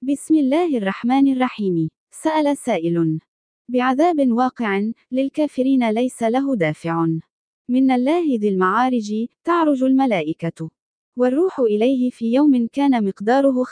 بسم الله الرحمن الرحيم. سأل سائل بعذاب واقع للكافرين ليس له دافع. من الله ذي المعارج تعرج الملائكة والروح إليه في يوم كان مقداره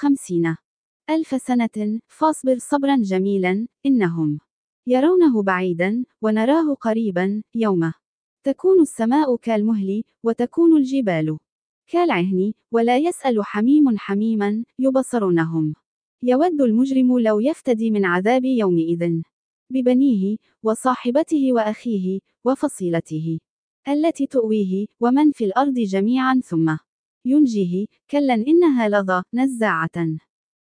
50,000 سنة فاصبر صبرا جميلا إنهم يرونه بعيدا ونراه قريبا يوم تكون السماء كالمهل وتكون الجبال كالعهن ولا يسأل حميم حميما يبصرونهم. يود المجرم لو يفتدي من عذاب يومئذ ببنيه وصاحبته وأخيه وفصيلته التي تؤويه ومن في الأرض جميعا ثم ينجيه كلا إنها لظى نزاعة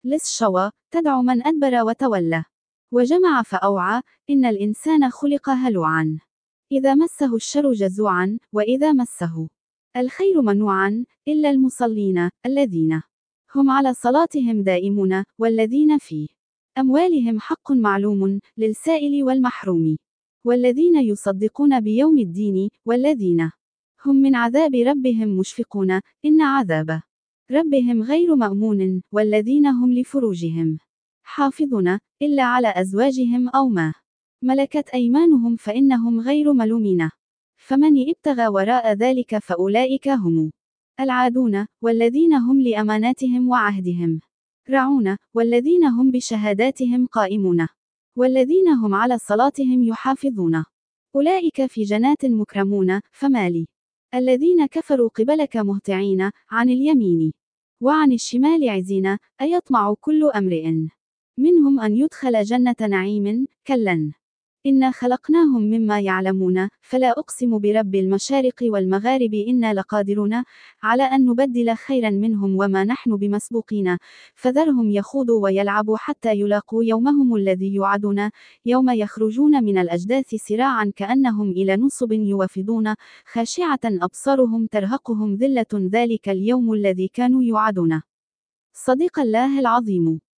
للشوى تدعو من أدبر وتولى وجمع فأوعى إن الإنسان خلق هلوعا إذا مسه الشر جزوعا وإذا مسه الخير منوعا إلا المصلين الذين هم على صلاتهم دائمون والذين في أموالهم حق معلوم للسائل والمحروم والذين يصدقون بيوم الدين والذين هم من عذاب ربهم مشفقون إن عذاب ربهم غير مأمون والذين هم لفروجهم حافظون إلا على أزواجهم أو ما ملكت أيمانهم فإنهم غير ملومين فمن ابتغى وراء ذلك فأولئك هم العادون والذين هم لأماناتهم وعهدهم راعون والذين هم بشهاداتهم قائمون والذين هم على صلاتهم يحافظون أولئك في جنات مكرمون فمالي الذين كفروا قبلك مهطعين عن اليمين وعن الشمال عزين أيطمع كل أمرئ منهم أن يدخل جنة نعيم كلا إنا خلقناهم مما يعلمون فلا أقسم برب المشارق والمغارب إنا لقادرون على أن نبدل خيرا منهم وما نحن بمسبوقين فذرهم يخوضوا ويلعبوا حتى يلاقوا يومهم الذي يوعدون يوم يخرجون من الأجداث سراعا كأنهم إلى نصب يوفضون خاشعة أبصارهم ترهقهم ذلة ذلك اليوم الذي كانوا يوعدون. صدق الله العظيم.